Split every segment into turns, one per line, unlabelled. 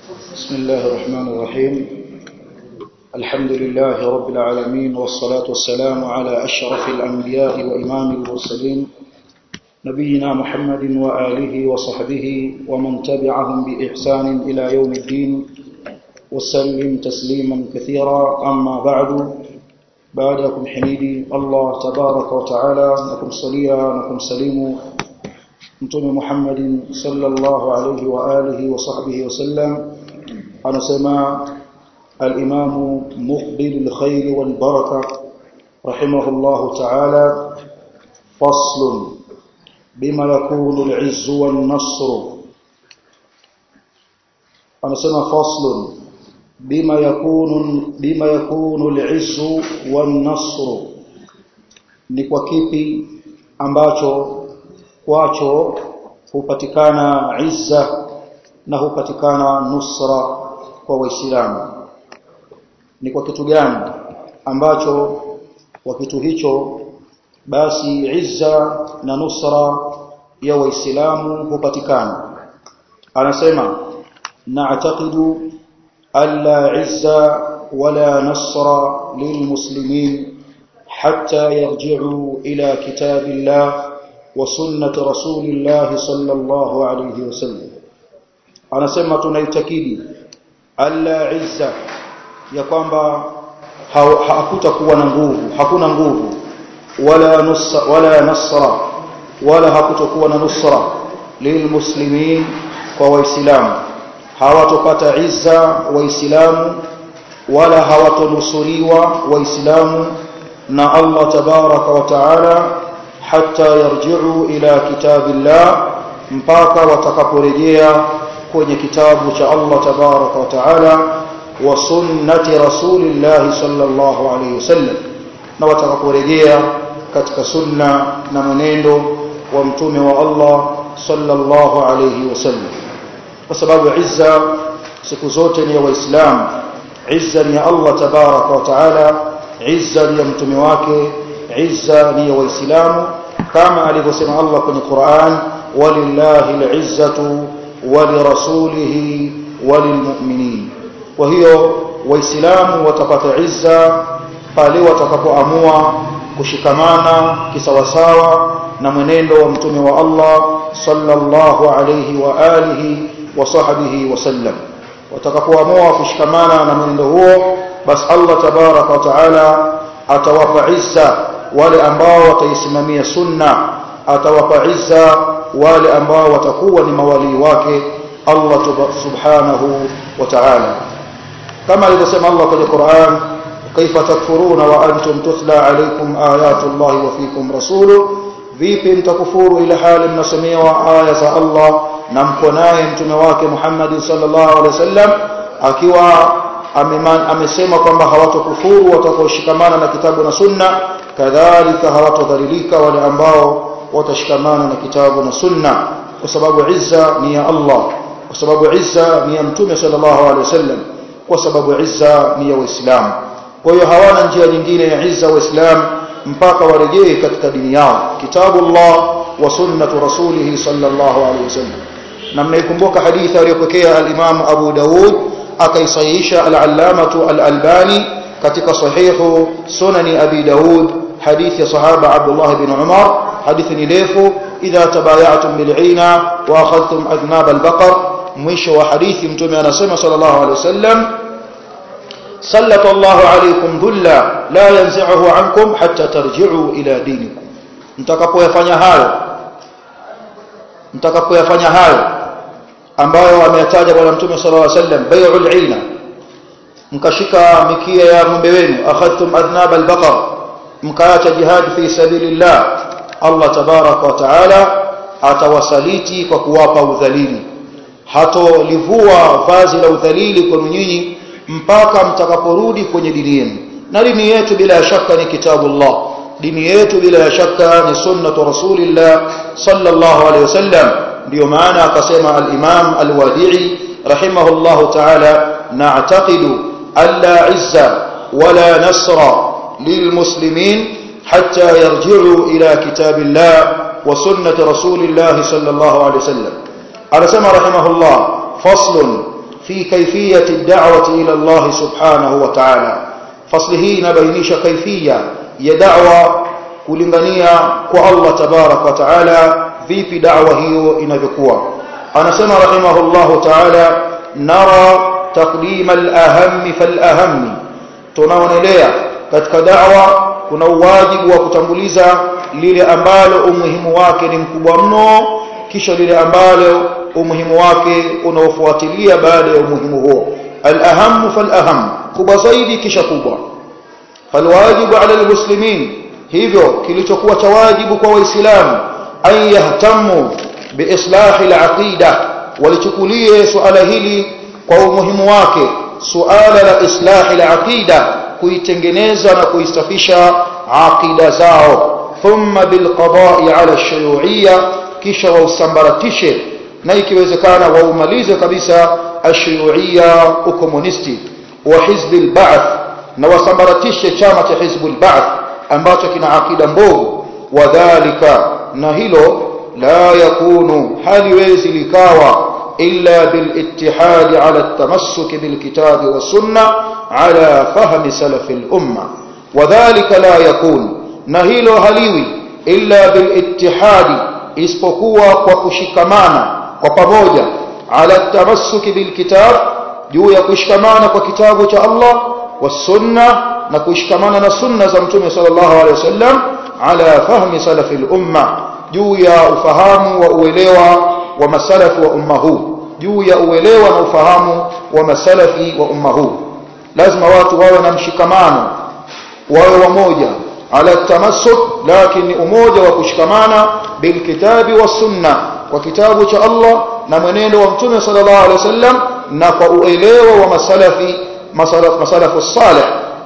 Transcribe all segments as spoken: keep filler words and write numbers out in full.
بسم الله الرحمن الرحيم الحمد لله رب العالمين والصلاة والسلام على أشرف الأنبياء وإمام المرسلين نبينا محمد وآله وصحبه ومن تبعهم بإحسان إلى يوم الدين وسلم تسليما كثيرا. أما بعد، بعدكم حميدي الله تبارك وتعالى لكم صليا لكم سليموا Mtume Muhammad sallallahu alayhi wa alihi wa sahbihi wasallam anasema al-Imam Muqbil al-Khair wal Baraka rahimahullahu ta'ala, faslun bima yakunu al-'izz wan nasr. Anasema faslun bima yakunu bima yakunu al-'izz wan nasr, ni kwa kipi ambacho kwacho hupatikana izza na hupatikana nusra kwa Waislamu. Ni kwa kitu gani ambacho kwa kitu hicho basi izza na nusra ya Waislamu hupatikana? Anasema na'taqidu alla izza wala nasra lilmuslimin hatta yarji'u ila kitabillah وسنة رسول الله صلى الله عليه وسلم. anasema tunaitakidi alla izza, ya kwamba hakutakuwa na nguvu, hakuna nguvu, wala nusra wala nasra, wala hakutakuwa na nusra lilmuslimin, kwa waislamu hawatopata izza waislamu, wala hawatonusuriwa waislamu na Allah tabaraka wa taala hatta yarji'u ila kitabillah, mpaka watakaporejea kwenye kitabu cha Allah tabaraka wa taala wa sunnati rasulillah sallallahu alayhi wasallam, na watakaporejea katika sunna na mwenendo wa mtume wa Allah sallallahu alayhi wasallam. Kwa sababu izza siku zote ni ya Waislamu, izza ni ya Allah tabaraka wa taala, izza ni ya mtume wake, izza ni ya Waislamu, kama alivyosema Allah kwenye Qur'an, walillahi al-izzatu walirasulihi walilmu'minin. Kwa hiyo Waislamu watapata izza pale watakapoamua kushikamana kisawasawa na mwenendo wa mtume wa Allah sallallahu alayhi wa alihi wa sahbihi wasallam. Watakapoamua kushikamana na mwenendo huo, basi Allah tabaraka wa taala atawapa izza wale ambao wataisimamia sunna, atawapa izza wale ambao watakuwa ni mawali wake Allah subhanahu wa ta'ala. Kama alivyosema Allah kwenye Qur'an, kaifa takfuruna wa antum tutla alaykum ayatullahi wa fikum rasuluhu, vipi mtakufuru ila hali mnasomewa aya za Allah na mko naye mtume wake Muhammad sallallahu alaihi wasallam, akiwa amesema kwamba hawatokufuru watakaoshikamana na kitabu na sunna, kadhalika hawatodhalilika wale ambao watashikamana na kitabu na sunna, kwa sababu izza ni ya Allah, kwa sababu izza ni ya mtume sallallahu alaihi wasallam, kwa sababu izza ni ya Waislamu. Kwa hiyo hawana njia nyingine ya izza Waislamu mpaka warejee katika dini yao, kitabullah wa sunnatu rasulih sallallahu alaihi wasallam. Na mnaikumbuka hadithi aliyopokea al-Imam Abu Daud akaisahihisha al-Allamatu al-Albani katika sahihu sunani Abi Daud, hadithi ya sahaba Abdullah ibn Umar, hadithi ni ndefu, idha tabayatum bil'ina wa akhadhtum adnab al-baqar. Mwisho wa hadithi mtume anasema sallallahu alayhi wasallam, sallallahu alaykum dhulla la yanzi'uhu ankum hatta tarji'u ila dinikum. Mtakapoyafanya hayo mtakapoyafanya hayo ambayo ameyataja bwana mtume sallallahu alayhi wasallam, bai'ul 'ina, mkashika mikia ya ng'ombe wenu, akhadhtum adnab al-baqar, mkaacha jihad fi sabilillah, Allah tabaraka wa taala atawasaliti kwa kuwapa udhalili, hatolivua vazi la udhalili kwa nyinyi mpaka mtakaporudi kwenye dini yenu. Na dini yetu bila shaka ni kitabullah, dini yetu bila shaka ni sunnatu rasulillah sallallahu alayhi wasallam. Ndio maana akasema al-Imam al-Wadi'i rahimahullahu ta'ala, na'taqidu alla izza wala nasra lilmuslimin hatta yarji'u ila kitabillah wa sunnati rasulillah sallallahu alayhi wasallam. Anasema rahimahullah, faslun في كيفية الدعوة إلى الله سبحانه وتعالى. فصله نبينيش كيفية يدعوة kulingania kwa Allah tabarak wa taala vipi da'wa hiyo inavyokuwa. Anasema rahimahullahu taala nara taqdim al-aham fal-aham, tunaonelea katika da'wa kuna wajibu wa kutanguliza lile ambalo umuhimu wake ni mkubwa mno, kisha lile ambalo umuhimu wake unaofuatilia baada ya umuhimu huo. Al-aham fal-aham, kubwa zaidi kisha kubwa. Falwajibu ala al-muslimin, hivyo kilichokuwa cha wajibu kwa waislamu ay yahtamu biislahi al-aqida, walichukulie suala hili kwa umuhimu wake, suala la islahi al-aqida, kuitengeneza na kuisafisha aqida zao. Thumma bilqada'i ala ash-shuyu'iyya, kisha wausambaratishe na ikiwezekana waumalize kabisa ash-shuyu'iyya ukomunisti wa hizb al-ba'th, na wasambaratishe chama cha hizb al-ba'th ambacho kina akida mbovu. Wadhalika, na hilo la yakunu, haliwezi likawa illa bilittihadi ala at-tamassuk bilkitabi was-sunnah ala fahmi salaf al-umma. Wadhalika la yakun, na hilo haliwi illa bilittihadi, isipokuwa kwa kushikamana kwa pamoja, ala at-tamassuk bilkitab, juu ya kushikamana kwa kitabu cha Allah, was-sunnah, na kushikamana na sunna za mtume sallallahu alaihi wasallam, ala fahmi salafi al-umma, juu ya ufahamu wa uelewa wa masalafi wa umma huu, juu ya uelewa na ufahamu wa masalafi wa umma huu. Lazima watu wawe na mshikamano, wawe wamoja, ala tamassuk, lakini umoja wa kushikamana bilkitabi was sunna, kwa kitabu cha Allah na mwenendo wa mtume sallallahu alaihi wasallam, na kwa uelewa wa masalafi masalaf masalafu salih,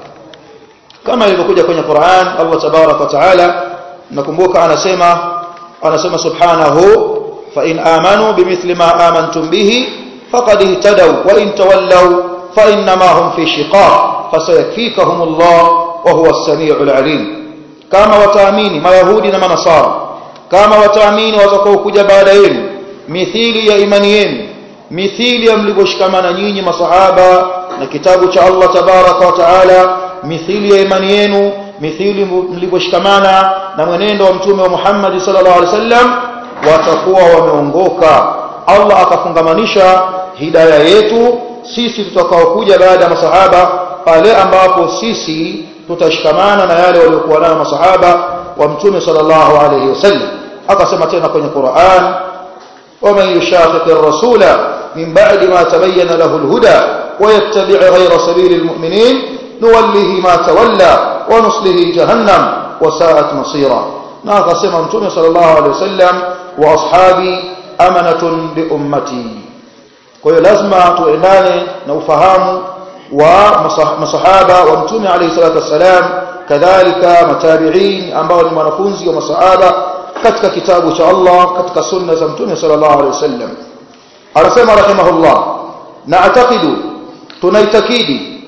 kama ilivyokuja kwenye Qur'an. Allah tabarak wa taala, nakumbuka anasema anasema subhanahu, fa in amanu bimithli ma amantum bihi faqad ihtadaw wa in tawallaw fa inma hum fi shiqaq fasayakfikahumullah wa huwa as-sami'ul 'alim. Kama wataamini mayahudi na manasara, kama wataamini watakao kuja baada yenu, mithili ya imani yenu, mithili ya mlivyoshikamana nyinyi masahaba na kitabu cha Allah tabaraka wa taala, mithili ya imani yenu, mithili mlivyoshikamana na mwenendo wa mtume wa Muhammad sallallahu alaihi wasallam, watakuwa wameongoka. Allah akafungamanisha hidayah yetu sisi tutakao kuja baada ya masahaba, pale ambapo sisi tutashikamana na yale waliokuwa nayo masahaba wa mtume sallallahu alaihi wasallam. Akasema tena kwenye Qur'an, ومن يشاقق الرسول من بعد ما تبين له الهدى ويتبع غير سبيل المؤمنين نوله ما تولى ونصله جهنم وساءت مصيرا. na akasema mtume sallallahu alaihi wasallam, wa ashabi amanatun li ummati. Kwa hiyo lazima tuendane na ufahamu wa masahaba wa mtume alayhi salatu wasalam, kadhalika matabi'in ambao ni wanafunzi wa masahaba katika kitabu cha Allah, katika sunna za mtume sallallahu alaihi wasallam. Anasema rahimahullah, na'taqidu, tunaitakidi,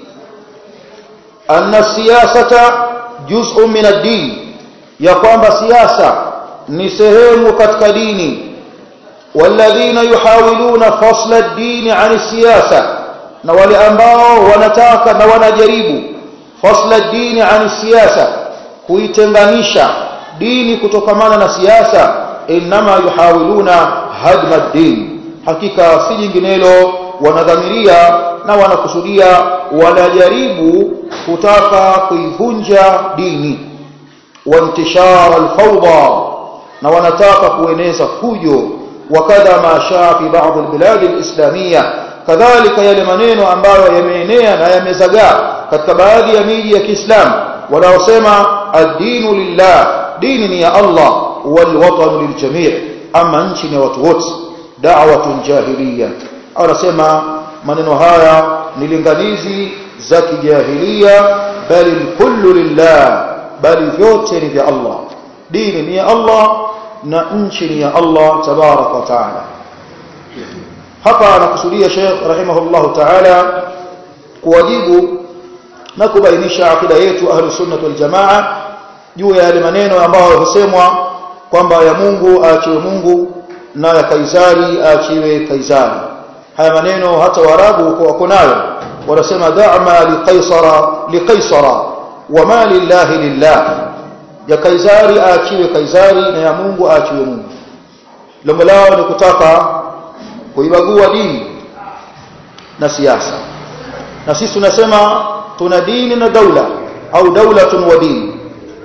anna siyasata juz'un min ad-din, ya kwamba siasa ni sehemu katika dini. Walladhina yuhawiluna fasla ad-din 'an as-siyasa, na wale ambao wanataka na wanajaribu fasla ad-din 'an as-siyasa, kuitenganisha dini kutokamana na siasa, inma yuhawiluna hadma ad-din, hakika si jinginelo wanadhamiria na wanakusudia, wanajaribu kutaka kuivunja dini. Wa intishar al-fawda, na wanataka kueneza fujo. Wakadha ma shaa fi ba'd al-bilad al-islamiyya, kadhalika yale maneno ambayo yameenea na yamezagaa katika baadhi ya miji ya Kiislamu, wanaosema ad-dinu lillah, dini ni ya Allah, wal watanu liljami', ama nchi ni watu wote, da'watun jahiliya. Anasema maneno haya ni linganizi za kijahiliya, bali kullu lillah, bali vyote ni vya Allah, dini ni ya Allah na nchi ni ya Allah tabaraka wa taala. Hapa anakusudia Sheikh rahimahullahu taala kuwajibu na kubainisha akida yetu ahlus sunnah wal jamaa juu ya yale maneno ambayo husemwa kwamba ya Mungu aachiwe Mungu na ya Kaisari aachiwe Kaisari. haya maneno hata Waarabu wako nayo, wanasema da'ma liqaisara liqaisara wama lillahi lillah, ya Kaisari aachiwe Kaisari na ya Mungu aachiwe Mungu. Lengo lao ni kutaka kuibagua dini na siasa, na sisi tunasema tuna dini na daula au daulatun wa dini,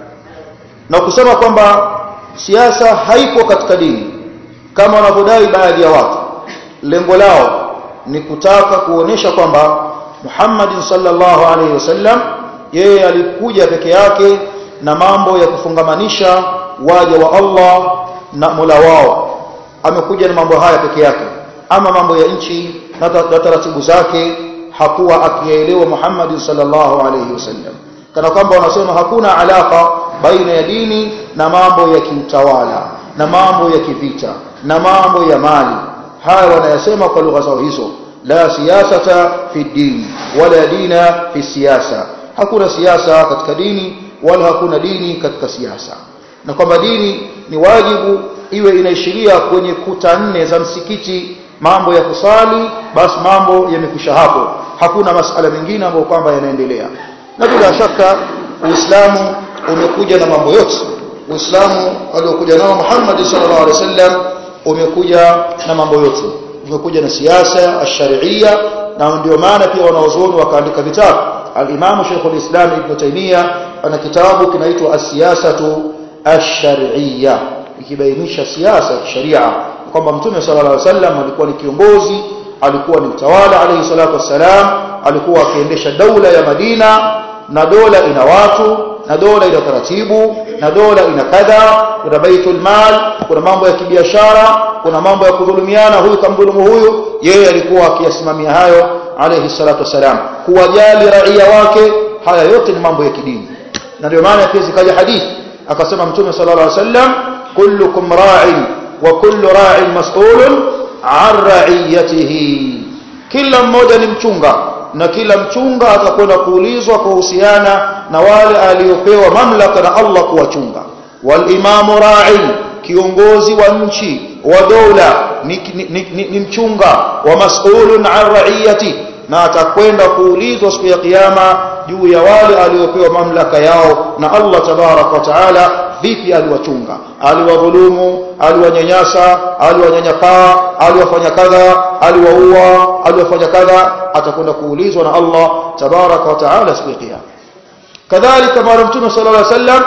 na kusema kwamba siasa haipo katika dini kama wanavyodai baadhi ya watu. Lengo lao ni kutaka kuonesha kwamba Muhammad sallallahu alaihi wasallam yeye alikuja peke yake na mambo ya kufungamanisha waja wa Allah na Mola wao. Amekuja na mambo haya peke yake, ama mambo ya nchi na taratibu zake hakuwa akielewa Muhammad sallallahu alaihi wasallam, kana kwamba wanasema hakuna alaka baina ya dini na mambo ya kiutawala na mambo ya kivita na mambo ya mali. Haya wanayasema kwa lugha zao hizo, la siyasata fi din wala dina fi siyasa, hakuna siasa katika dini wala hakuna dini katika siasa, na kwamba dini ni wajibu iwe inaishiria kwenye kuta nne za msikiti, mambo ya kusali basi mambo yamekwisha hapo, hakuna masuala mengine ambayo kwamba yanaendelea. Na bila shaka Uislamu umekuja na mambo yote. Uislamu aliokuja nao Muhammad sallallahu alaihi wasallam umekuja na mambo yote, umekuja na siasa ash-shar'iyya, na ndio maana pia wanaozuoni wakaandika vitabu. Al-Imam Sheikh al-Islam Ibn Taymiyyah ana kitabu kinaitwa As-Siyasatu Ash-Shar'iyya, ikibainisha siasa ya sharia, kwamba Mtume sallallahu alaihi wasallam alikuwa ni kiongozi, alikuwa ni mtawala alayhi salatu wassalam, alikuwa akiendesha daula ya Madina, na dola ina watu na dola ina taratibu na dola ina kadha, kuna baitul mal, kuna mambo ya kibiashara, kuna mambo ya kudhulumiana, huyu kamdhulumu huyu. Yeye alikuwa akiyasimamia hayo alayhi salatu wasalam, kuwajali raia wake. Haya yote ni mambo ya kidini, na ndio maana pia zikaja hadithi akasema Mtume sallallahu alaihi wasallam, kullukum ra'in wa kullu ra'in mas'ulun 'an ra'iyatihi, kila mmoja ni mchunga na kila mchunga atakwenda kuulizwa kuhusiana na wale aliopewa mamlaka na Allah kuwachunga. Wal imamu ra'in, kiongozi wa nchi wa dola ni, ni, ni, ni, ni mchunga wa mas'ulun 'an ra'iyati, na atakwenda kuulizwa siku ya kiyama juu ya wale aliopewa mamlaka yao na Allah tabarak wa taala, vipi aliwachunga, aliwadhulumu, aliwanyanyasa, aliwanyanyapaa, aliwafanya kadha, aliwaua, aliwafanya kadha, atakwenda kuulizwa na Allah tabarak wa taala siku ya kiyama. Kadhalika mara Mtume sallallahu alaihi wasallam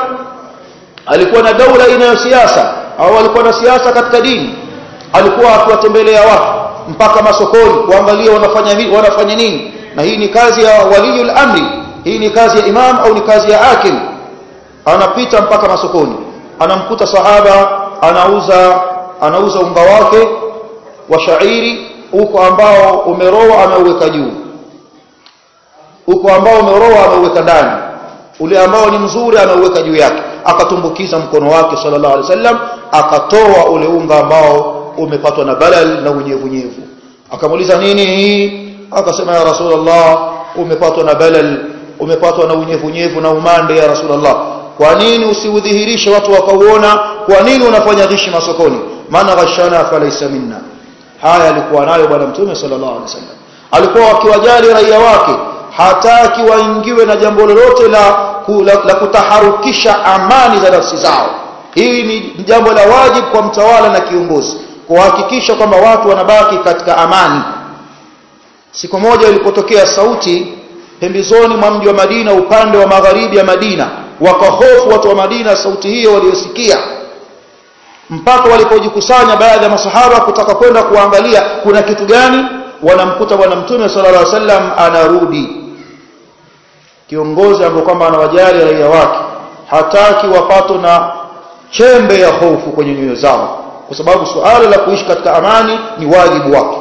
alikuwa na daula inayo siasa, au alikuwa na siasa katika dini. Alikuwa akiwatembelea watu mpaka masokoni kuangalia wanafanya nini, wanafanya nini. Na hii ni kazi ya waliyul amri, hii ni kazi ya imam au ni kazi ya hakim. Anapita mpaka masokoni, anamkuta sahaba anauza anauza unga wake wa shairi, uko ambao umeroa ameuweka juu, uko ambao umeroa ameuweka ndani, ule ambao ni mzuri ameuweka juu yake. Akatumbukiza mkono wake sallallahu alaihi wasallam, akatoa ule unga ambao umepatwa na balal na unyevunyevu. Akamuuliza, nini hii? Akasema, ya Rasulullah, umepatwa na balal, umepatwa na unyevunyevu na umande ya Rasulullah. Kwa nini usiudhihirishe watu wakauona? Kwa nini unafanya ghishi masokoni? Maana ghashana falaysa minna. Haya alikuwa nayo bwana Mtume sallallahu alaihi wasallam. Alikuwa akiwajali raia wake, hataki waingiwe na jambo lolote la, la, la kutaharukisha amani za nafsi zao. Hii ni jambo la wajibu kwa mtawala na kiongozi, kuhakikisha kwamba watu wanabaki katika amani. Siku moja ilipotokea sauti pembezoni mwa mji wa Madina, upande wa magharibi ya Madina, wakahofu watu wa Madina sauti hiyo waliosikia, mpaka walipojikusanya baadhi ya masahaba kutaka kwenda kuangalia kuna kitu gani. Wanamkuta bwana Mtume sallallahu alaihi wasallam anarudi. Kiongozi ambaye kwamba anawajali raia wake, hataki wapatwe na chembe ya hofu kwenye nyoyo zao, kwa sababu suala la kuishi katika amani ni wajibu wake.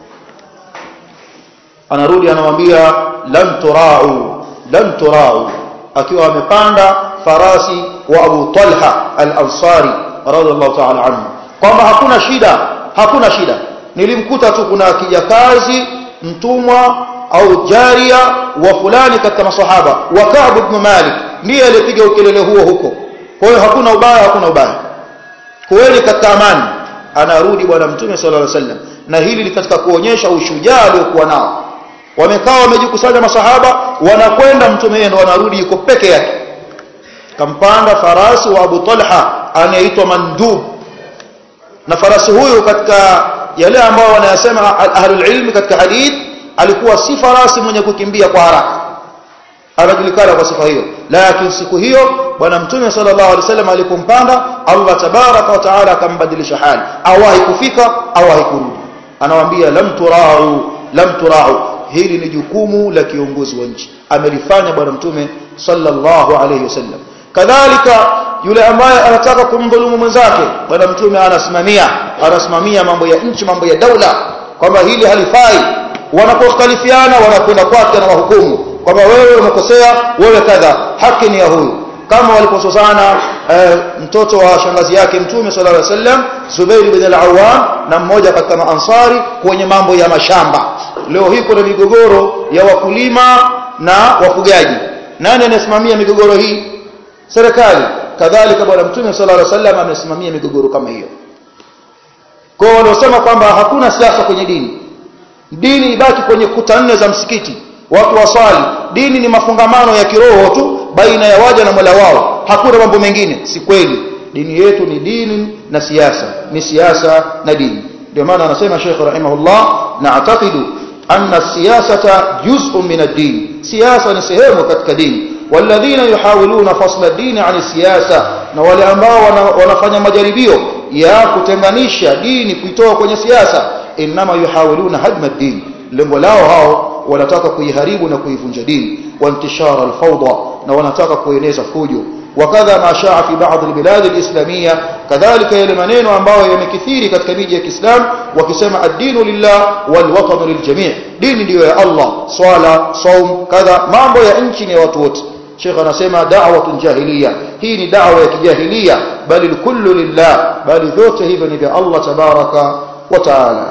Anarudi anamwambia, lan turau lan turau, akiwa amepanda farasi wa Abu Talha al-Ansari radhiallahu ta'ala anhu, kwamba hakuna shida, hakuna shida. Nilimkuta tu kuna kijakazi mtumwa au jaria wa fulani katika masahaba wa Ka'b ibn Malik, ndiye alipiga ukelele huo huko. Kwa hiyo hakuna ubaya, hakuna ubaya, kweli katika amani. Anarudi bwana Mtume sallallahu alaihi wasallam, na hili ni katika kuonyesha ushujaa aliokuwa nao. Wamekaa wamejikusanya masahaba, wanakwenda mtume yeye ndo anarudi yuko peke yake. Kampanda farasi wa Abu Talha anaitwa Mandub, na farasi huyu katika yale ambao wanayasema ahlul ilm katika hadith alikuwa si farasi mwenye kukimbia kwa haraka, anajulikana kwa sifa hiyo. Lakini siku hiyo bwana mtume sallallahu alaihi wasallam alipompanda, Allah tabaraka wa taala akambadilisha hali, awahi kufika awahi kurudi. Anawaambia lam turau lam turau, hili ni jukumu la kiongozi wa nchi, amelifanya bwana mtume sallallahu alaihi wasallam. Kadhalika yule ambaye anataka kumdhulumu mwenzake, bwana mtume anasimamia anasimamia mambo ya nchi, mambo ya daula, kwamba hili halifai. Wanapokalifiana wanakwenda kwake na wahukumu kwamba wewe umekosea, wewe kadha, haki ni ya huyu. Kama waliposozana e, mtoto wa shangazi yake mtume sallallahu alaihi wasallam Zubair ibn al-Awwam na mmoja katika maansari kwenye mambo ya mashamba. Leo hii kuna migogoro ya wakulima na wafugaji. Nani anasimamia migogoro hii? Serikali. Kadhalika bwana mtume sallallahu alaihi wasallam amesimamia migogoro kama hiyo. Kwa hiyo wanasema kwamba hakuna siasa kwenye dini. Dini ibaki kwenye kuta nne za msikiti, watu waswali. Dini ni mafungamano ya kiroho tu baina ya waja na Mola wao, hakuna mambo mengine. Si kweli. Dini yetu ni dini na siasa, ni siasa na dini. Ndio maana anasema Sheikh rahimahullah, na'taqidu anna siyasata juz'un min ad-din, siasa ni sehemu katika dini. Walladhina yuhawiluna fasla ad-din 'an siyasa, na wale ambao wanafanya majaribio ya kutenganisha dini kuitoa kwenye siasa, inma yuhawiluna hadma ad-din, lengo lao hao wanataka kuiharibu na kuivunja dini, wa intishara al-fawda, na wanataka kueneza fujo. Wakadha ma shaa fi baadhi albilad alislamia, kadhalika yale maneno ambayo yamekithiri katika miji ya Kiislamu wakisema ad-dinu lillah wal watanu liljami', dini ndio ya Allah, swala, saum, kadha, mambo ya nchi ni watu wote. Sheikh anasema da'watun jahiliya, hii ni da'wa ya kijahiliya, bali kullu lillah, bali vyote hivyo ni vya Allah tabaraka wa taala.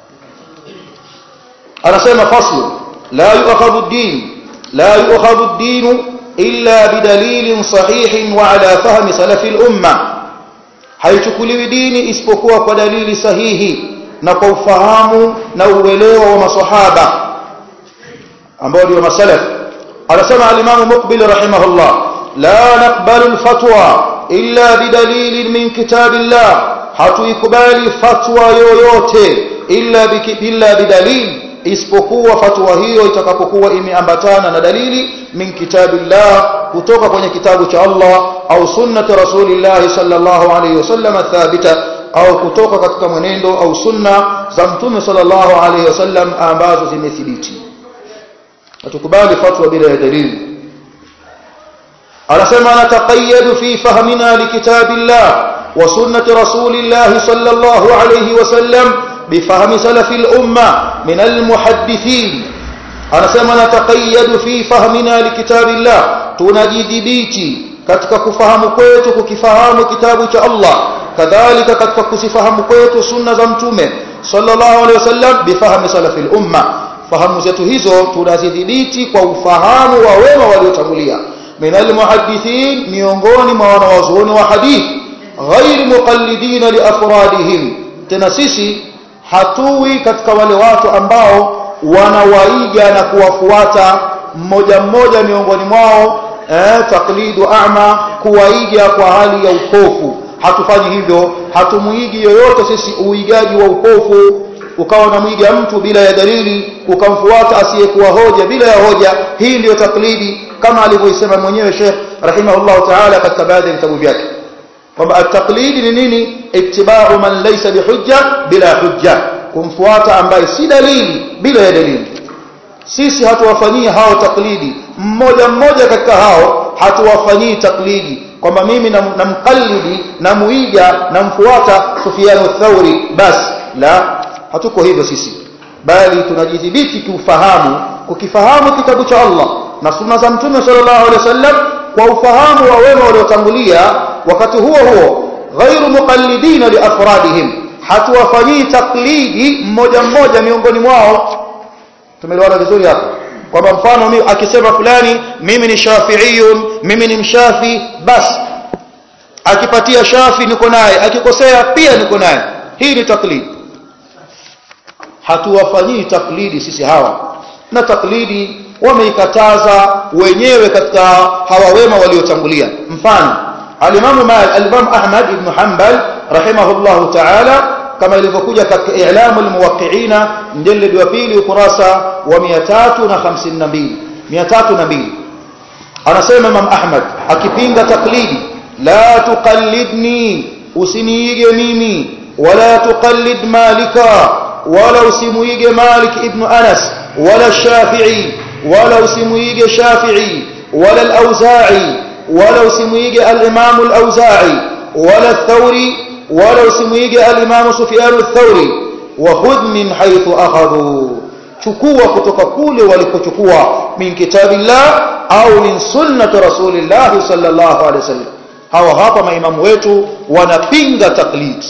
Anasema faslu la yu'khadhu ad-din la yu'khadhu ad-din illa bidalilin sahihin wa ala fahmi salafi al-umma, haichukuliwi dini isipokuwa kwa dalili sahihi na kwa ufahamu na uelewa wa maswahaba ambao ndio masalaf. Anasema al-Imam Muqbil rahimahullah, la naqbalu al-fatwa illa bidalilin min kitabillah, hatuikubali fatwa yoyote illa illa bidalil, isipokuwa fatwa hiyo itakapokuwa imeambatana na dalili min kitabillah, kutoka kwenye kitabu cha Allah, au sunnati rasulillah sallallahu alayhi wasallam thabita, au kutoka katika mwenendo au sunna za mtume sallallahu alayhi wasallam ambazo zimethibiti. Hatukubali fatwa bila dalili. Anasema nataqayyadu fi fahmina likitabillah wa sunnati rasulillah sallallahu alayhi wasallam بفهم سلف الأمة من المحدثين. anasema nataqayyadu fi fahmina likitabillah, tunajidhibiti katika kufahamu kwetu kukifahamu kitabu cha Allah, kadhalika katika kusifahamu kwetu sunna za mtume sallallahu alaihi wasallam bifahmi salafil umma. Fahamu zetu hizo tunazidhibiti kwa ufahamu wa wema waliotangulia, min almuhaddithin, miongoni mwa wanawazuoni wa hadith, ghair muqallidina li afradihim, tena sisi hatui katika wale watu ambao wanawaiga na kuwafuata mmoja mmoja miongoni mwao, eh, taklidu a'ma, kuwaiga kwa hali ya upofu. Hatufanyi hivyo, hatumuigi yoyote sisi uigaji wa upofu, ukawa unamwiga mtu bila ya dalili, ukamfuata asiyekuwa hoja bila ya hoja. Hii ndio taklidi, kama alivyosema mwenyewe Sheikh rahimahullah ta'ala katika baadhi ya vitabu vyake kwamba at-taqlid ni nini? Ittiba'u man laysa bihujja bila hujja, kumfuata ambaye si dalili bila ya dalili. Sisi hatuwafanyii hao taklidi, mmoja mmoja katika hao hatuwafanyii taklidi kwamba mimi namqallidi na muiga na mfuata Sufyan ath-Thawri basi, la, hatuko hivyo sisi, bali tunajidhibiti kiufahamu, kukifahamu kitabu cha Allah na sunna za mtume sallallahu alaihi wasallam kwa ufahamu wa wema waliotangulia. Wakati huo huo ghairu muqallidina li afradihim, hatuwafanyii taklidi mmoja mmoja miongoni mwao. Tumeelewana vizuri hapo kwamba mfano mimi akisema fulani mimi ni shafi'iyun, mimi ni mshafi, basi akipatia shafi niko naye, akikosea pia niko naye. Hii ni taklid. hatuwafanyii taklidi sisi hawa, na taklidi wameikataza wenyewe katika hawa wema waliotangulia. Mfano al-Imam al-Imam Ahmad ibn Hanbal rahimahullahu ta'ala, kama ilivyokuja katika I'lamul Muwaqqi'ina mjallad wa pili ukurasa wa mia tatu na hamsini na mbili mia tatu na mbili, anasema Imam Ahmad akipinga taklidi, la tuqallidni, usiniige mimi, wala tuqallid Malika, wala usimuige Malik ibn Anas, wala Shafi'i, wala usimuige Shafi'i, wala al-Auza'i, wala usimuige al-Imam al-Auza'i, wala al-Thawri, wala usimuige al-Imam Sufyan al-Thawri. Wa khudh min haythu akhadhu, chukua kutoka kule walikochukua, min kitabillah au min sunnati rasulillah sallallahu alaihi wasallam. Hawa hapa maimamu wetu wanapinga taklid.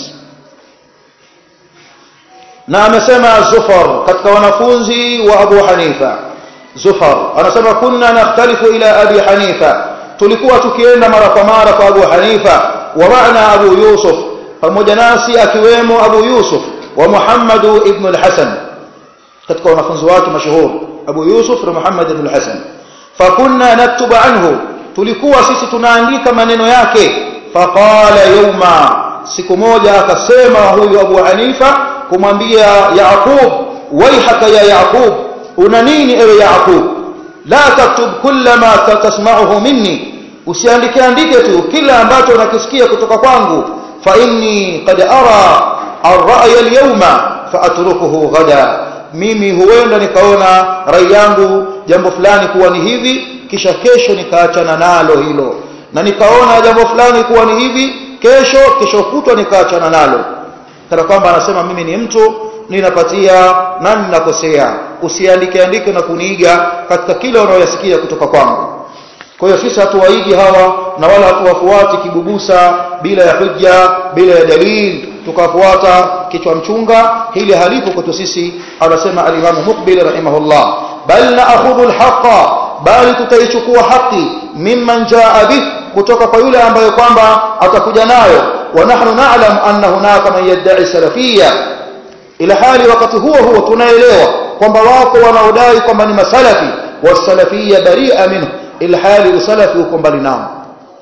Na amesema Zufar katika wanafunzi wa Abu Hanifa, Zufar anasema kunna nakhtalifu ila Abi Hanifa, tulikuwa tukienda mara kwa mara kwa Abu Hanifa, wa maana Abu Yusuf, pamoja nasi akiwemo Abu Yusuf wa Muhammad ibn al-Hasan, katika wanafunzi wake mashuhuri Abu Yusuf na Muhammad ibn al-Hasan. Fakunna naktubu anhu, tulikuwa sisi tunaandika maneno yake. Faqala yawma, siku moja akasema huyu Abu Hanifa kumwambia Yaqub, waihaka ya Yaqub, una nini ewe Yaqub, la taktub kulla ma tasma'uhu minni, usiandike andike tu kila ambacho unakisikia kutoka kwangu. Fa inni qad ara ar-ra'ya al-yawma fa atrukuhu ghada, mimi huenda nikaona rai yangu jambo fulani kuwa ni hivi, kisha kesho nikaachana nalo hilo, na nikaona jambo fulani kuwa ni hivi, kesho kesho kutwa nikaachana nalo. Kana kwamba anasema mimi ni mtu ninapatia na ninakosea, usiandike andike na kuniiga katika kile unayosikia kutoka kwangu. Kwa hiyo sisi hatuwaigi hawa na wala hatuwafuati kibubusa bila ya hujja, bila ya dalili, tukafuata kichwa mchunga. Hili halipo kwetu sisi. Anasema al-Imam Muqbil rahimahullah, bal na'khudhu al-haqqa, bali tutaichukua haki, mimman jaa bih, kutoka kwa yule ambaye kwamba atakuja nayo. Wa nahnu na'lam anna hunaka man yad'i salafiyya, ila hali wakati huo huo tunaelewa kwamba wako wanaodai kwamba ni masalafi, wasalafiyya bari'a minhu, ila hali usalafi uko mbali nao.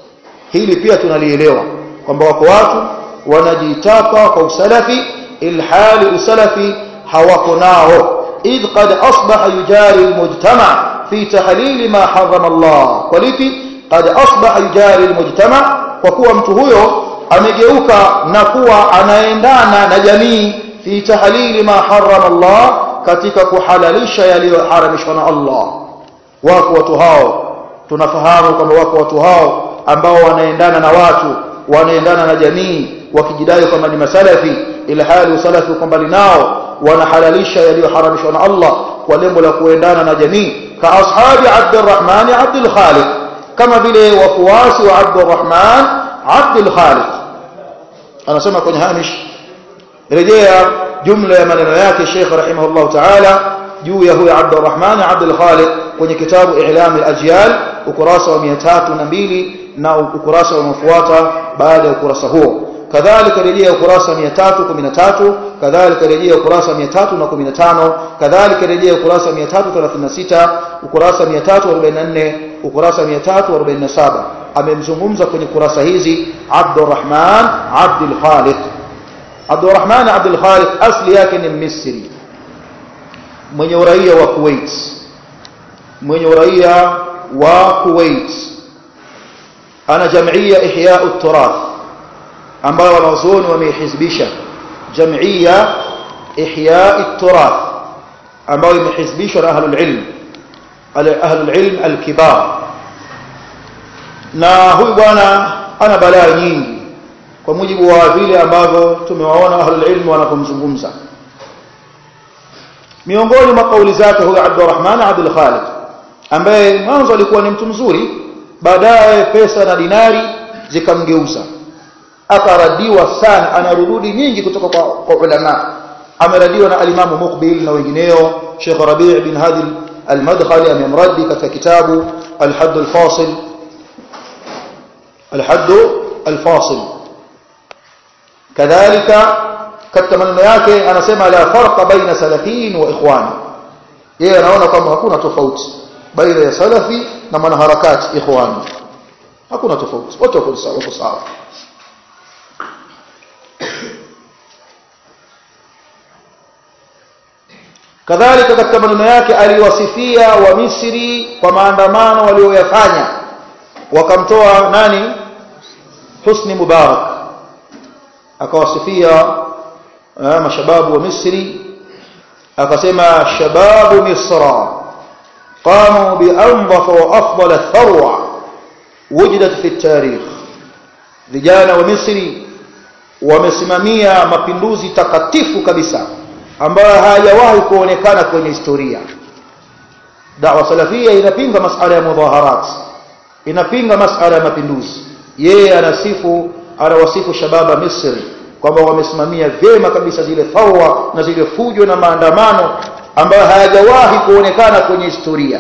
Hili pia tunalielewa kwamba wako watu wanajitaka kwa usalafi, ila hali usalafi hawako nao. idh qad asbaha yujari almujtama fi tahlil ma harrama Allah, kwa lipi qad asbaha yujari almujtama, kwa kuwa mtu huyo amegeuka na kuwa anaendana na jamii, fi tahlil ma harrama Allah, katika kuhalalisha yaliyoharamishwa na Allah. Wako watu hao, tunafahamu kwamba wako watu hao ambao wanaendana na watu, wanaendana na jamii, wakijidai kwamba ni masalafi, ila hali usalafi uko mbali nao, wanahalalisha yaliyoharamishwa na Allah kwa lengo la kuendana na jamii. Ka ashabi Abdurrahman Abdul Khaliq, kama vile wafuasi wa Abdurrahman Abdul Khaliq. Anasema kwenye hamish, rejea jumla ya maneno yake Sheikh rahimahullah ta'ala juu ya huyo Abdurrahman Abdul Khaliq kwenye kitabu I'lam al-Ajyal ukurasa wa mia tatu na mbili na ukurasa unaofuata baada ya ukurasa huo. Kadhalika rejea ukurasa mia tatu kumi na tatu, kadhalika rejea ukurasa mia tatu kumi na tano, kadhalika rejea ukurasa mia tatu thelathini na sita, ukurasa mia tatu arobaini na nne, ukurasa mia tatu arobaini na saba. Amemzungumza kwenye kurasa hizi Abdurrahman Abdul Khaliq. Abdurrahman Abdul Khaliq asli yake ni Misri, mwenye uraia wa Kuwait, mwenye uraia wa Kuwait. Ana jamia Ihya at-Turath ambao wanazuoni wamehizbisha, jamia Ihya at-Turath ambao imehizbishwa na ahlul ilm, ahlul ilm al-kibar. Na huyu bwana ana balaa nyingi kwa mujibu wa vile ambavyo tumewaona ahlul ilm wanapomzungumza. Miongoni mwa kauli zake huyu Abdurrahman Abdul Khaliq, ambaye mwanzo alikuwa ni mtu mzuri, baadaye pesa na dinari zikamgeuza, akaradiwa sana, ana rududi nyingi kutoka kwa, kwa ulama. Ameradiwa na al-Imam Muqbil na wengineo. Sheikh Rabi' bin Hadi al-Madkhali amemradi katika kitabu al-Hadd al-Fasil, al-Hadd al-Fasil. Kadhalika katika maneno yake anasema la farqa baina salafin wa ikhwani. Yeye anaona kwamba hakuna tofauti baina ya salafi na mwanaharakati ikhwani, hakuna tofauti, wote wako sawa, wako sawa. Kadhalika katika maneno yake aliwasifia wa Misri kwa maandamano walioyafanya, wakamtoa nani? Husni Mubarak. Akawasifia mashababu wa Misri, akasema shababu Misra qamu bi anzafa wa afdal tharwa wujidat fi tarikh. Vijana wa Misri wamesimamia mapinduzi takatifu kabisa ambayo hayajawahi kuonekana kwenye historia. Da'wa salafia inapinga masala ya mudhaharat, inapinga masala ya mapinduzi. Yeye anasifu, anawasifu shababa Misri kwamba wamesimamia vyema kabisa zile thawa na zile fujo na maandamano ambayo hayajawahi kuonekana kwenye historia.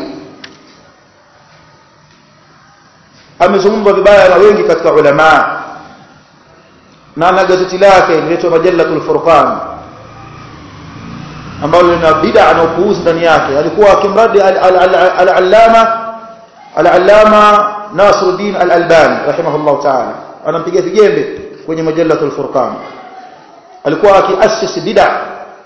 Amezungumza vibaya na wengi katika ulama, na na gazeti lake linaitwa Majallatul Furqan ambalo lina bid'a na upuuzi ndani yake. Alikuwa akimradi al-allama al-allama Nasruddin al-Albani rahimahullah ta'ala, anampigia vijembe kwenye Majallatul Furqan. Alikuwa akiasisi bid'a,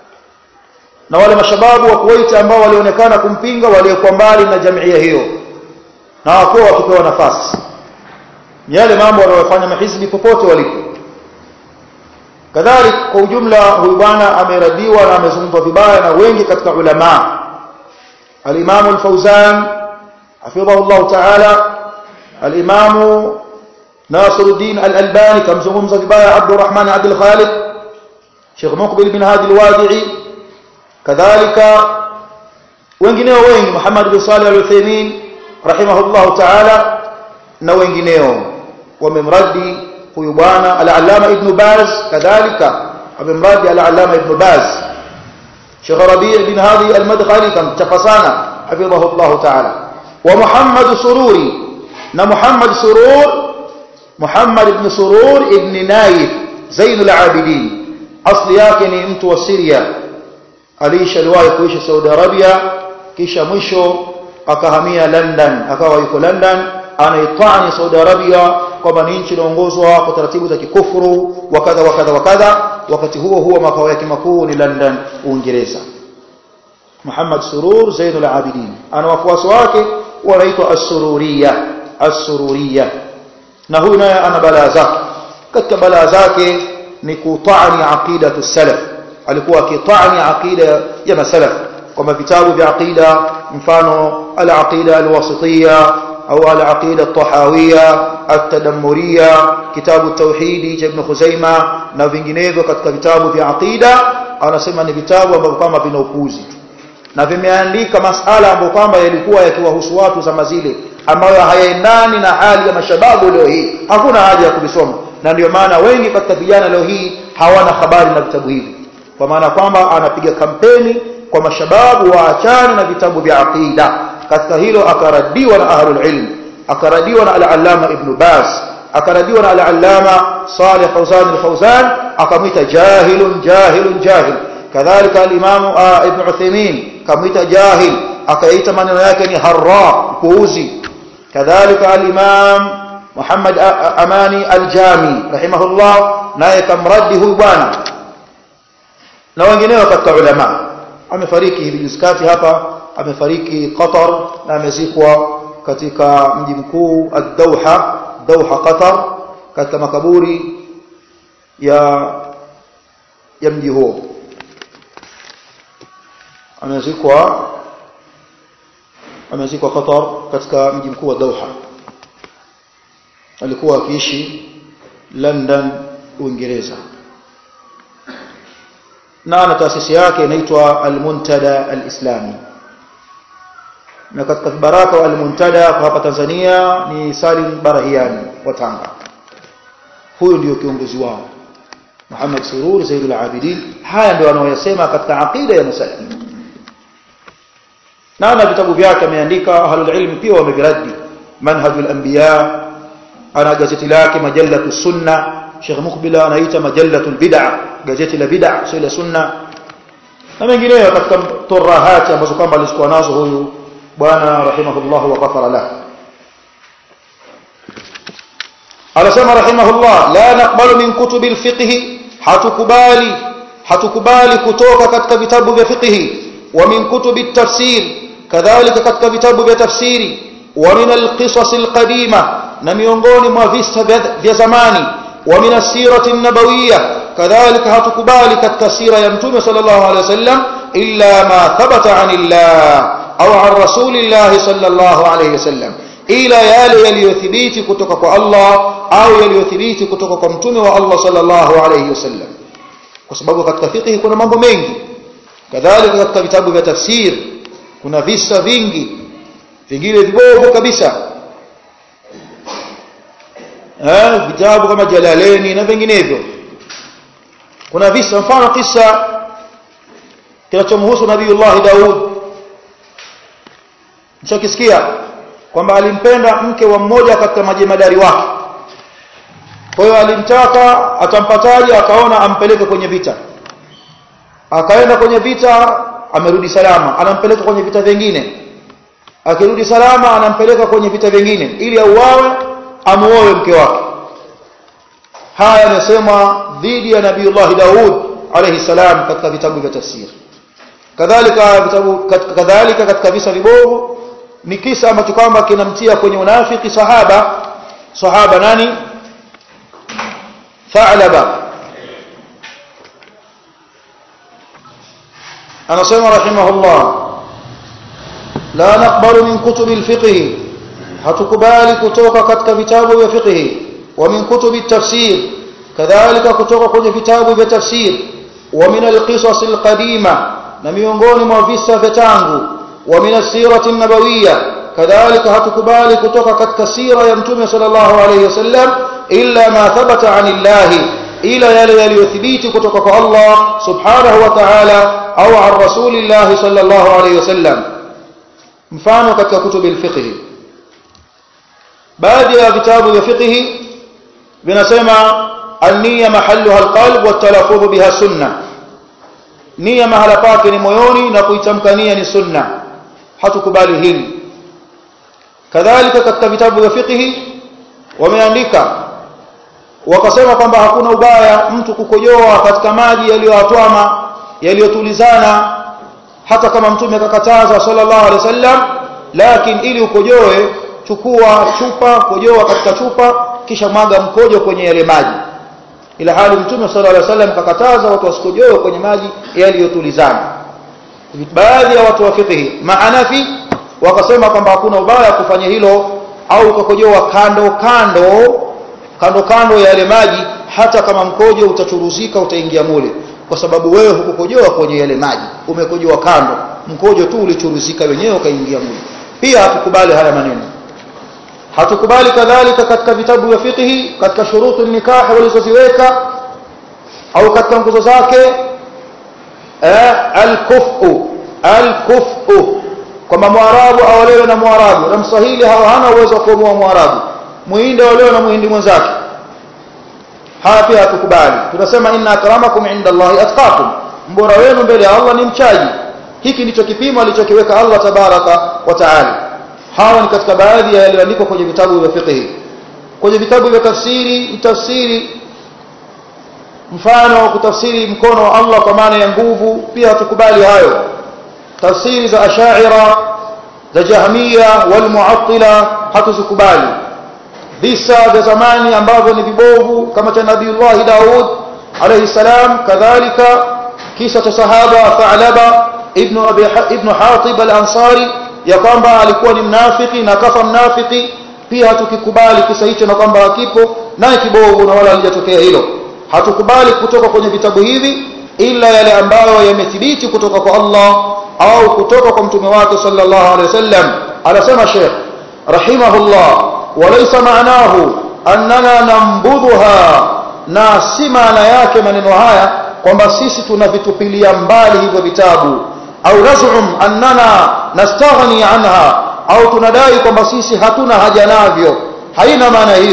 na wale mashababu wa Kuwait ambao walionekana kumpinga waliokuwa mbali na jamii hiyo na hawakuwa wakipewa nafasi. Yale mambo wanayofanya mahizbi popote walipo. Kadhalika kwa ujumla huyu bwana ameradiwa na amezungumzwa vibaya na wengi katika ulama. Al-Imam al-Fawzan hafidhahullah ta'ala, al-Imam Nasruddin al-Albani kamzungumza vibaya Abdurrahman Abdul Khaliq, Sheikh Muqbil bin Hadi al-Wadi'i, kadhalika wengineo wengi, Muhammad bin Salih al-Uthaymeen rahimahullah ta'ala na wengineo wamemradi huyu bwana. Al-Allama Ibn Baz kadhalika amemradi al-Allama Ibn Baz. Sheikh Rabi' bin Hadi al-Madkhali kamchapa sana hafidhahullah ta'ala. Wa Muhammad Sururi, na Muhammad Surur, Muhammad ibn Surur ibn Naif Zainul Abidin, asli yake ni mtu wa Syria, aliishi aliwahi kuishi Saudi Arabia, kisha mwisho akahamia London, akawa yuko London anaitani Saudi Arabia kwamba ni nchi inaongozwa kwa taratibu za kikufuru wakadha wakadha wakadha. Wakati huo huo makao yake makuu ni London, Uingereza. Muhammad Surur Zainul Abidin ana wafuasi wake wanaitwa as-Sururiyya, as-Sururiyya. Na huyu naye ana balaa zake. Katika balaa zake ni kutani aqidatu salaf. Alikuwa akitani aqida ya masalaf, kama vitabu vya aqida mfano al-aqida al-wasitiyya au al-aqida at-tahawiyya, at-tadammuriyya, kitabu tauhidi cha Ibn Khuzaimah na vinginevyo katika vitabu vya aqida. Anasema ni vitabu ambavyo kama vina upuzi na vimeandika masala ambayo kwamba yalikuwa yakiwahusu watu zama zile ambayo hayaendani na hali ya mashababu leo hii. Hakuna haja ya kuvisoma, na ndio maana wengi katika vijana leo hii hawana habari na vitabu hivi, kwa maana kwamba anapiga kampeni kwa mashababu waachane na vitabu vya aqida. Katika hilo akaradiwa na ahlul ilm, akaradiwa na al-Allama Ibn Baz, akaradiwa na al-Allama Salih Fawzan al-Fawzan, akamwita jahilun jahilun jahil. Kadhalika al-Imam Ibn Uthaymeen kamwita jahil, akaita maneno yake ni harra, puuzi. Kadhalika al-Imam Muhammad Amani al-Jami rahimahullah naye kamradi huyu bwana, na wengineo katika ulama. Amefariki hivi juzi kati hapa, amefariki Qatar na amezikwa katika mji mkuu ad-Dauha, Dauha Qatar, katika makaburi ya ya mji huo. Amezikwa amezikwa Qatar katika mji mkuu wa Dauha. Alikuwa akiishi London, Uingereza, na ana taasisi yake inaitwa Al-Muntada Al-Islami. Na katika baraka wa Al-Muntada kwa hapa Tanzania ni Salim Barahiani wa Tanga. Huyu ndio kiongozi wao, Muhammad Surur Zainul Abidin. Haya ndio wanaoyasema katika aqida ya Musalimin, na ana vitabu vyake ameandika. Ahlul ilm pia wameviradi. Manhajul Anbiya, ana gazeti lake Majallatu Sunna Sheikh Mukbila anaita majallatul bid'a, gazeti la bid'a sio la sunna, na mengineyo katika turahati ambazo kwamba alikuwa nazo huyu bwana rahimahullah wa ghafara lahu. Anasema rahimahullah, la naqbalu min kutubil fiqh, hatukubali hatukubali kutoka katika vitabu vya fiqh, wa min kutubit tafsir, kadhalika katika vitabu vya tafsiri, wa min alqisas alqadima, na miongoni mwa visa vya zamani, wa min as-sirati an-nabawiyya, kadhalika hatukubali katika sira ya mtume sallallahu alaihi wasallam illa ma thabata anillah au an rasulillah sallallahu alaihi wasallam, ila yale yaliyothibiti kutoka kwa Allah au yaliyothibiti kutoka kwa mtume wa Allah sallallahu alaihi wasallam, kwa sababu katika fiqh kuna mambo mengi. Kadhalika katika vitabu vya tafsir kuna visa vingi, vingine vibovu kabisa, eh vitabu kama Jalalaini na vinginevyo. Kuna visa, mfano kisa kinachomhusu Nabiiullah Daud, mshakisikia kwamba alimpenda mke wa mmoja katika majemadari wake. Kwa hiyo alimtaka atampataje, akaona ampeleke kwenye vita. Akaenda kwenye vita, amerudi salama, anampeleka kwenye vita vingine. Akirudi salama, anampeleka kwenye vita vingine ili auawe, amuoe mke wake. Haya yanasema dhidi ya Nabiiullah Daud alayhi salam katika vitabu vya tafsir. Kadhalika vitabu kadhalika katika visa vibovu ni kisa ambacho kwamba kinamtia kwenye unafiki sahaba. Sahaba nani? Tha'laba. Anasema rahimahullah, la naqbalu min kutubil fiqh, hatukubali kutoka katika vitabu vya fiqh, wa min kutubit tafsir, kadhalika kutoka kwenye vitabu vya tafsir, wa min alqisas alqadima, na miongoni mwa visa vya tangu, wa min as-sirati an-nabawiyya, kadhalika hatukubali kutoka katika sira ya mtume sallallahu alayhi wasallam illa ma thabata anillahi, ila yale yaliyothibiti kutoka kwa Allah subhanahu wa ta'ala au an rasulillah sallallahu alayhi wasallam. Mfano katika kutubu al-fiqh, baadhi ya vitabu vya fiqh vinasema an-niyya mahalluha al-qalb wa at-talaffuz biha sunnah, nia mahala pake ni moyoni na kuitamka nia ni sunna. Hatukubali hili. Kadhalika katika vitabu vya fiqh wameandika wakasema kwamba hakuna ubaya mtu kukojoa katika maji yaliyoatwama yaliyotulizana, hata kama mtume akakataza sallallahu alaihi wasallam, lakini ili ukojoe chukua chupa, kojoa katika chupa, kisha mwaga mkojo kwenye yale maji. Ila hali mtume sallallahu alaihi wasallam kakataza watu wasikojoe kwenye maji yaliyotulizana. Baadhi ya watu wa fiqh maanafi wakasema kwamba hakuna ubaya kufanya hilo, au kukojoa kando kando kando kando ya yale maji, hata kama mkojo utachuruzika utaingia mule, kwa sababu wewe hukukojoa kwenye yale maji, umekojoa kando, mkojo tu ulichuruzika wenyewe ukaingia mule. Pia hatukubali haya maneno. Hatukubali kadhalika katika vitabu vya fiqh katika shurutu nikah walizoziweka au katika nguzo zake eh al-kufu al-kufu, kwamba Mwarabu aolewe na Mwarabu na Mswahili hana uwezo wa kuoa Mwarabu, Muhindi aolewe na Muhindi mwenzake. Haya pia hatukubali. Tunasema inna akramakum indallahi atqakum, mbora wenu mbele ya Allah ni mchaji. Hiki ndicho kipimo alichokiweka Allah tabaraka wa taala. Hawa ni katika baadhi ya yaliyoandikwa kwenye vitabu vya fiqh. Kwenye vitabu vya tafsiri, tafsiri mfano kutafsiri mkono wa Allah kwa maana ya nguvu, pia hatukubali hayo. Tafsiri za Ash'ira, za Jahmiya wal Mu'attila hatuzikubali. Visa vya zamani ambavyo ni vibovu kama cha Nabiiullah Daud alayhi salam, kadhalika kisa cha sahaba Tha'laba ibn Abi ibn Hatib al-Ansari ya kwamba alikuwa ni mnafiki na kafa mnafiki, pia hatukikubali kisa hicho na kwamba hakipo na kibovu na wala halijatokea hilo. Hatukubali kutoka kwenye vitabu hivi ila yale ambayo yamethibiti kutoka kwa Allah au kutoka kwa mtume wake sallallahu alaihi wasallam. Anasema Sheikh rahimahullah, walaysa ma'nahu annana nambudhuha, na si maana yake maneno haya kwamba sisi tunavitupilia mbali hivyo vitabu, au naz'um annana nastaghni anha, au tunadai kwamba sisi hatuna haja navyo. Haina maana hiyo.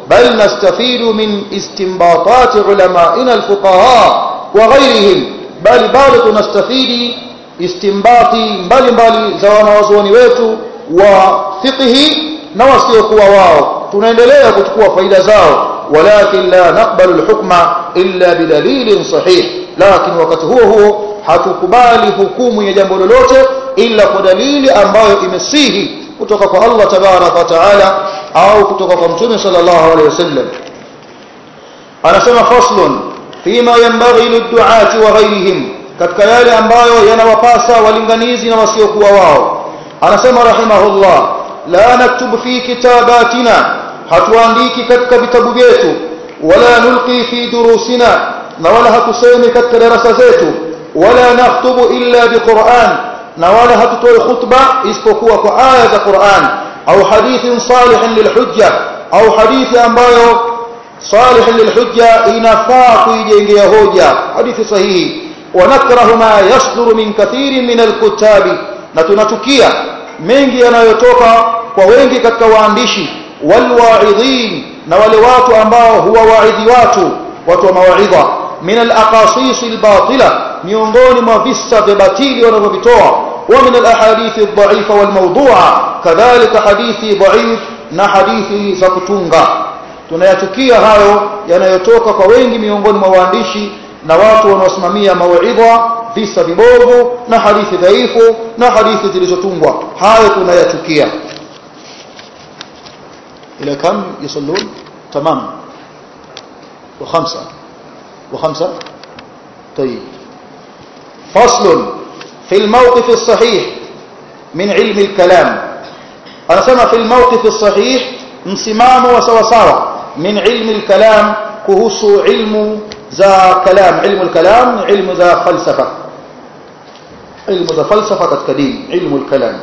bal nastafidu min istinbatati ulama'ina alfuqaha wa ghayrihim, bali bado tunastafidi istimbati mbalimbali za wanawazuoni wetu wa fiqhi na wasiokuwa wao, tunaendelea kuchukua faida zao. walakin la naqbalu alhukma illa bidalilin sahih, lakini wakati huo huo hatukubali hukumu ya jambo lolote illa kwa dalili ambayo imesihi kutoka kwa Allah tabaraka wa taala au kutoka kwa Mtume sallallahu alaihi wasallam. Anasema faslun fima yanbaghi lidduati wa ghayrihim, katika yale ambayo yanawapasa walinganizi na wasiokuwa wao. Anasema rahimahullah, la naktubu fi kitabatina, hatuandiki katika vitabu vyetu, wala nulqi fi durusina, na wala hatusemi katika darasa zetu, wala naktubu illa biquran, na wala hatutoi khutba isipokuwa kwa aya za Qur'an, au hadithin salihin lilhujja, au hadithi ambayo salihin lilhujja inafaa kuijengea hoja, hadithi sahihi. ونكره ما يصدر من كثير من الكتاب, na tunachukia mengi yanayotoka kwa wengi katika waandishi, walwaidhin, na wale watu ambao huwa waidhi watu watu wa mawaidha, min alaqasis albatila, miongoni mwa visa vya batili wanavyovitoa, wa min alahadith aldha'ifa walmawdu'a, kadhalika hadithi dha'if na hadithi za kutunga. Tunayachukia hayo yanayotoka kwa wengi miongoni mwa waandishi na watu wanaosimamia mawaidha, visa vibovu na hadithi dhaifu na hadithi zilizotungwa, hayo tunayachukia. ila kam yusallun tamam wa khamsa wa khamsa طيب. فصل في الموقف الصحيح من علم الكلام. anasema في الموقف الصحيح, msimamo wa sawa sawa, min ilmi al-kalam, kuhusu ilmu za kalam. ilmu al-kalam ni ilmu za falsafa, ilmu za falsafa katika dini. ilmu al-kalam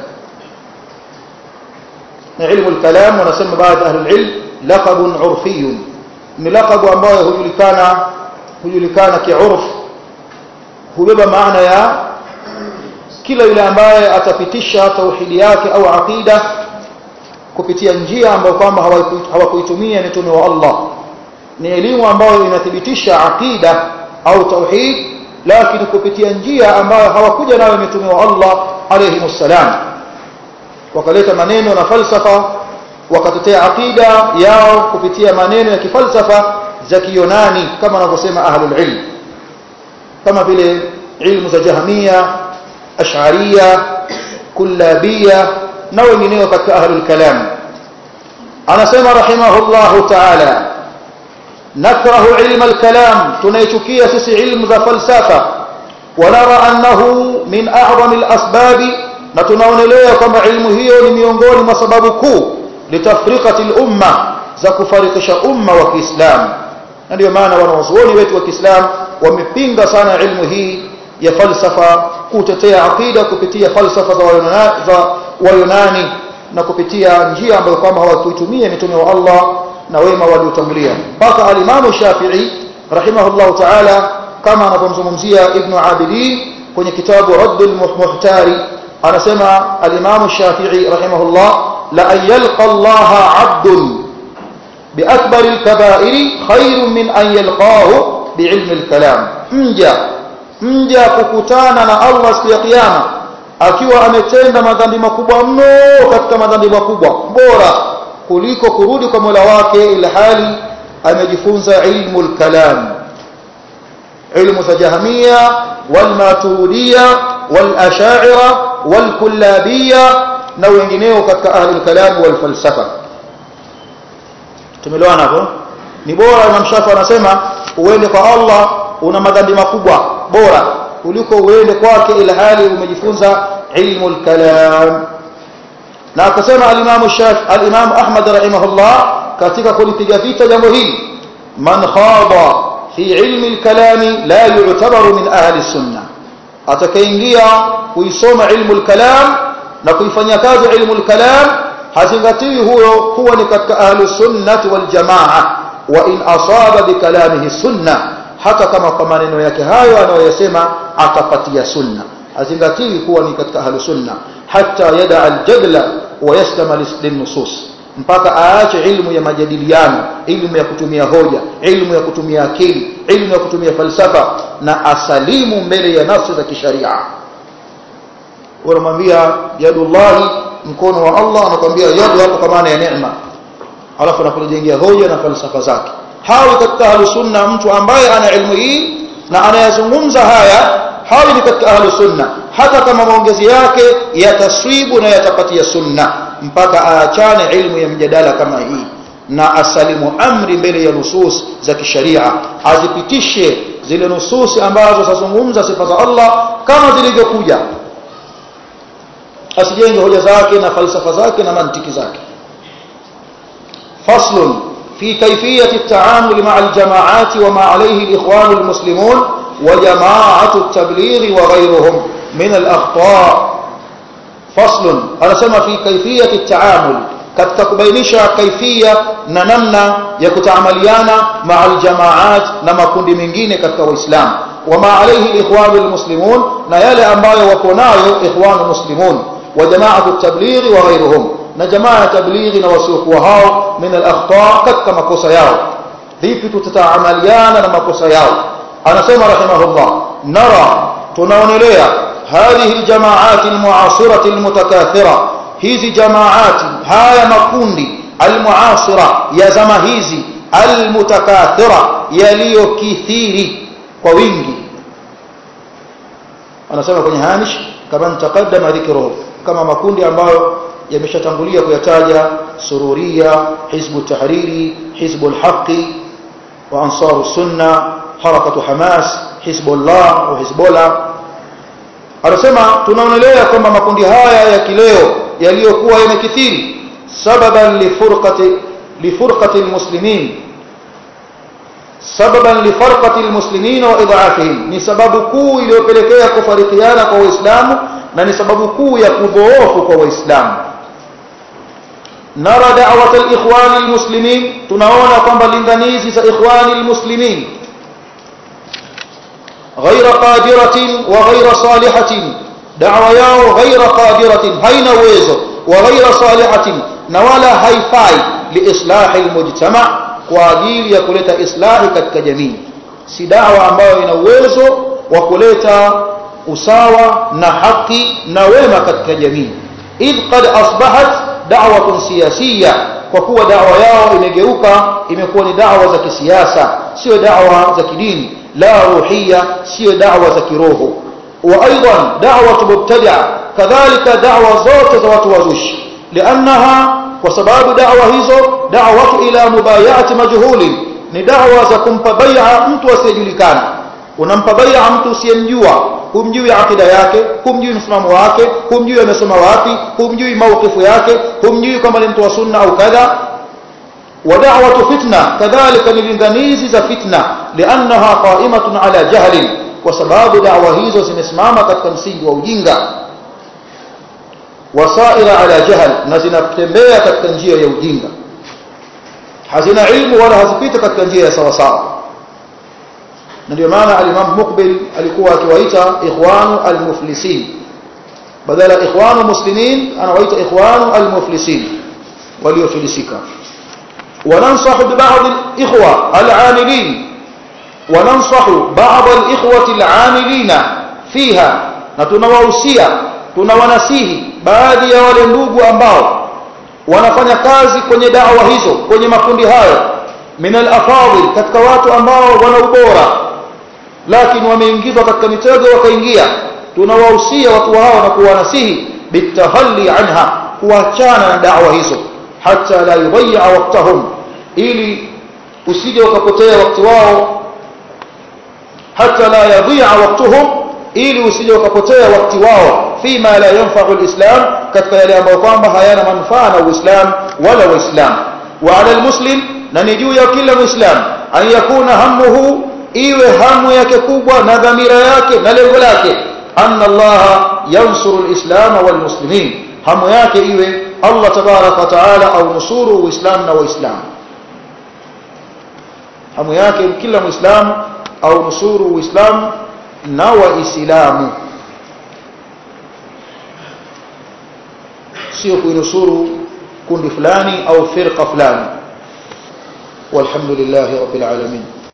ni ilmu al-kalam, wanasema baadhi ahli al-ilm laqabun urfiyun, ni laqabu ambayo hujulikana hujulikana kiurf, hubeba maana ya kila yule ambaye atapitisha tauhidi yake au aqida kupitia njia ambayo kwamba hawakuitumia mitume wa Allah. Ni elimu ambayo inathibitisha aqida au tauhid, lakini kupitia njia ambayo hawakuja nayo mitume wa Allah alayhi wasallam. Wakaleta maneno na falsafa, wakatetea aqida yao kupitia maneno ya kifalsafa za Kiyunani, kama wanavyosema ahlul ilm, kama vile ilmu za Jahmiya, Ash'ariyya, Kullabiyya na wengineo katika ahlul kalam. Anasema rahimahullahu ta'ala, nakrahu ilma al-kalam, tunaichukia sisi ilmu za falsafa, wanara annahu min a'zami al-asbab, na tunaonelea kwamba ilmu hiyo ni miongoni mwa sababu kuu litafriqati al-umma, za kufarikisha umma wa Kiislamu. Na ndio maana wanawazuoni wetu wa Kiislamu wamepinga sana ilmu hii ya falsafa, kutetea aqida kupitia falsafa za Wayunani na kupitia njia ambayo kama hawakuitumia mitume wa Allah na wema waliotangulia. Mpaka al-Imam Shafi'i rahimahullah ta'ala, kama anapomzungumzia Ibn Abidin kwenye kitabu Raddul Muhtari, anasema al-Imam Shafi'i rahimahullah, la an yalqa Allah 'abdun bi akbar al-kaba'ir khairun min an yalqahu bi ilmi al-kalam. mja mja kukutana na Allah siku ya kiyama akiwa ametenda madhambi makubwa mno katika madhambi makubwa, bora kuliko kurudi kwa Mola wake ila hali amejifunza ilmu al-kalam. ilmu za Jahmiya wal Maturidiyya wal Ash'ariyya wal Kullabiyya na wengineo katika ahli al-kalam wal falsafa. Tumeelewana hapo? Ni bora, Imam Shafi anasema uende kwa Allah una madhambi makubwa, bora kuliko uende kwake ila hali umejifunza ilmu al-kalam. Na akasema al-Imam Shafi al-Imam Ahmad rahimahullah katika kulipiga vita jambo hili, man khada fi ilmi al-kalam la yu'tabaru min ahli sunnah, atakaingia kuisoma ilmu al-kalam na kuifanyia kazi ilmu al-kalam hazingatiwi huyo kuwa ni katika ahli sunnah wal jamaa, wa in asaba bi kalamihi sunnah, hata kama kwa maneno yake hayo anayosema atapatia sunna, hazingatiwi kuwa ni katika ahli sunna, hatta yada al-jadla wa yaslama lin-nusus, mpaka aache ilmu ya majadiliano, ilmu ya kutumia hoja, ilmu ya kutumia akili, ilmu ya kutumia falsafa, na asalimu mbele ya nafsi za kisharia. Wanamwambia yadullahi, mkono wa Allah, anakuambia yadu hapo kwa maana ya neema, alafu anakujengia hoja na falsafa zake. Hawi katika ahlu sunna mtu ambaye ana ilmu hii na anayazungumza haya, hawi ni katika ahlu sunna, hata kama maongezi yake yataswibu na yatapatia sunna, mpaka aachane ilmu ya mjadala kama hii na asalimu amri mbele ya nusus za kisharia, azipitishe zile nususi ambazo zazungumza sifa za Allah kama zilivyokuja, asijenge hoja zake na falsafa zake na mantiki zake. Faslun في كيفية التعامل مع الجماعات وما عليه الإخوان المسلمون وجماعة التبليغ وغيرهم من الأخطاء. فصل أنا سمى في كيفية التعامل كتكبينش كيفية ننمنا يكتعمليانا مع الجماعات نما كند منجين كتكو إسلام وما عليه الإخوان المسلمون نيال أمبايا وكنايو إخوان المسلمون وجماعة التبليغ وغيرهم na jamaa tablighi na wasiokuwa hao min al-akhta, katika makosa yao. Vipi tutaamaliana na makosa yao? Anasema rahimahullah, nara, tunaonelea hadhihi al-jamaat al-mu'asirah al-mutakathira, hizi jamaati, haya makundi al-mu'asira ya zama hizi, al-mutakathira, yaliyokithiri kwa wingi. Anasema kwenye hamish kama taqaddama dhikruhu, kama makundi ambayo yameshatangulia kuyataja: Sururia, Hizbu Tahriri, Hizbu al-Haqi wa Ansaru Sunna, Harakatu Hamas, Hizbullah wa Hizbullah. Anasema tunaonelea kwamba makundi haya ya kileo yaliyokuwa yamekithiri, sababan li furqati li furqati almuslimin, sababan li farqati almuslimin wa id'afihim, ni sababu kuu iliyopelekea kufarikiana kwa Waislamu na ni sababu kuu ya kudhoofu kwa Waislamu. Nara da'wat al-ikhwan al-muslimin, tunaona kwamba linganizi za ikhwan al-muslimin ghayra qadiratin wa ghayra salihatin, da'wa yao ghayra qadiratin, haina uwezo, wa ghayra salihatin, na wala haifai liislahi al-mujtama, kwa ajili ya kuleta islahi katika jamii. Si da'wa ambayo ina uwezo wa kuleta usawa na haki na wema katika jamii. Idh qad asbahat da'watun siyasiyya, kwa kuwa da'wa yao imegeuka, imekuwa ni da'wa za kisiasa, sio da'wa za kidini. La ruhiyya, sio da'wa za kiroho. Wa aidan da'watu mubtadi'a, kadhalika da'wa zote za watu wazushi. Liannaha, kwa sababu da'wa hizo da'watu ila mubay'ati majhulin, ni da'wa za kumpa bai'a mtu asiyejulikana. Unampa bai'a mtu usiyemjua, humjui akida yake, humjui msimamo wake, humjui amesoma wapi, humjui mawqifu yake, humjui kama ni mtu wa sunna au kadha. Wa da'watu fitna, kadhalika ni linganizi za fitna, liannaha qa'imatun ala jahlin, kwa sababu da'wa hizo zimesimama katika msingi wa ujinga. Wasaira ala jahl, na zinatembea katika njia ya ujinga, hazina ilmu wala hazipita katika njia ya sawa sawa. Ndio maana al-Imam Muqbil alikuwa akiwaita ikhwanu al-muflisin, badala ikhwanu muslimin anawaita ikhwanu al-muflisin, waliofilisika. Wanansahu bi ba'd al-ikhwa al-'amilin, wanansahu ba'd al-ikhwati al-'amilina fiha, na tunawahusia, tunawanasihi baadhi ya wale ndugu ambao wanafanya kazi kwenye da'wa hizo, kwenye makundi hayo, min al-afadhil, katika watu ambao wana ubora lakini wameingizwa katika mitego wakaingia. Tunawahusia watu hao na kuwanasihi bitahalli anha, kuachana na da'wa hizo, hata la yudhi'a waqtahum, ili usije ukapotea wakati wao, hata la yudhi'a waqtuhum, ili usije ukapotea wakati wao, fima la yanfa'u al-islam, katika yale ambayo kwamba hayana manufaa na Uislamu wala Waislamu. Wa 'ala al-muslim, na ni juu ya kila Muislam, an yakuna hammuhu, iwe hamu yake kubwa na dhamira yake na lengo lake, anna Allah yansuru al-islam wal muslimin, hamu yake iwe Allah tabaraka wa taala au nusuru Uislamu na Waislamu. Hamu yake kila Muislamu au nusuru Uislamu na Waislamu, sio kuinusuru kundi fulani au firqa fulani walhamdulillahi rabbil alamin